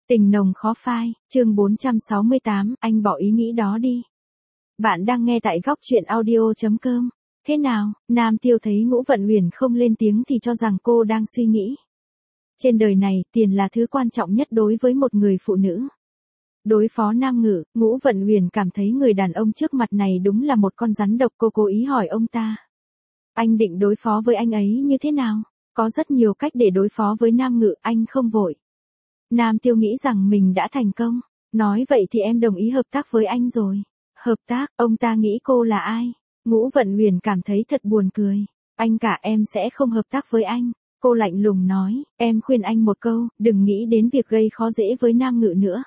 Tình nồng khó phai, chương 468, anh bỏ ý nghĩ đó đi. Bạn đang nghe tại góc truyện audio.com. Thế nào, Nam Tiêu thấy Ngũ Vận Uyển không lên tiếng thì cho rằng cô đang suy nghĩ. Trên đời này, tiền là thứ quan trọng nhất đối với một người phụ nữ. Đối phó Nam Ngự, Ngũ Vận Uyển cảm thấy người đàn ông trước mặt này đúng là một con rắn độc. Cô cố ý hỏi ông ta. Anh định đối phó với anh ấy như thế nào? Có rất nhiều cách để đối phó với Nam Ngự, anh không vội. Nam Tiêu nghĩ rằng mình đã thành công. Nói vậy thì em đồng ý hợp tác với anh rồi. Hợp tác, ông ta nghĩ cô là ai? Ngũ Vận Uyển cảm thấy thật buồn cười. Anh cả em sẽ không hợp tác với anh. Cô lạnh lùng nói, em khuyên anh một câu, đừng nghĩ đến việc gây khó dễ với Nam Ngự nữa.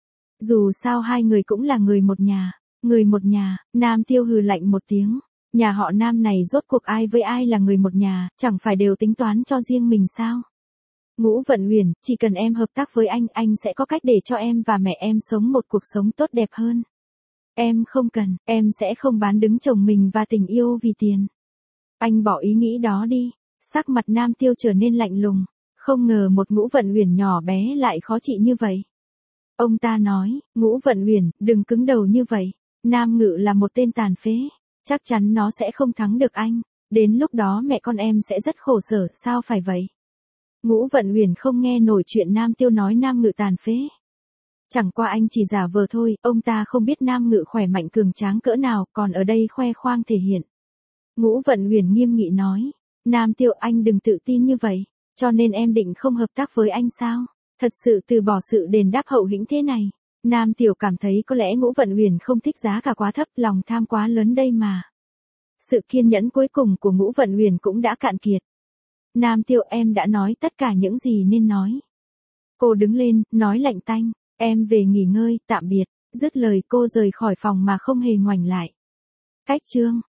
Dù sao hai người cũng là người một nhà. Người một nhà, Nam Tiêu hừ lạnh một tiếng. Nhà họ Nam này rốt cuộc ai với ai là người một nhà, chẳng phải đều tính toán cho riêng mình sao? Ngũ Vận Uyển, chỉ cần em hợp tác với anh sẽ có cách để cho em và mẹ em sống một cuộc sống tốt đẹp hơn. Em không cần, em sẽ không bán đứng chồng mình và tình yêu vì tiền. Anh bỏ ý nghĩ đó đi. Sắc mặt Nam Tiêu trở nên lạnh lùng. Không ngờ một Ngũ Vận Uyển nhỏ bé lại khó trị như vậy. Ông ta nói, Ngũ Vận Uyển, đừng cứng đầu như vậy. Nam Ngự là một tên tàn phế. Chắc chắn nó sẽ không thắng được anh. Đến lúc đó mẹ con em sẽ rất khổ sở, sao phải vậy? Ngũ Vận Uyển không nghe nổi chuyện Nam Tiêu nói Nam Ngự tàn phế. Chẳng qua anh chỉ giả vờ thôi, ông ta không biết Nam Ngự khỏe mạnh cường tráng cỡ nào, còn ở đây khoe khoang thể hiện. Ngũ Vận Uyển nghiêm nghị nói, Nam Tiêu anh đừng tự tin như vậy, cho nên em định không hợp tác với anh sao? Thật sự từ bỏ sự đền đáp hậu hĩnh thế này. Nam Tiểu cảm thấy có lẽ Ngũ Vận Uyển không thích giá cả quá thấp, lòng tham quá lớn đây mà. Sự kiên nhẫn cuối cùng của Ngũ Vận Uyển cũng đã cạn kiệt. Nam Tiêu em đã nói tất cả những gì nên nói. Cô đứng lên, nói lạnh tanh, em về nghỉ ngơi, tạm biệt. Dứt lời cô rời khỏi phòng mà không hề ngoảnh lại. Cách chương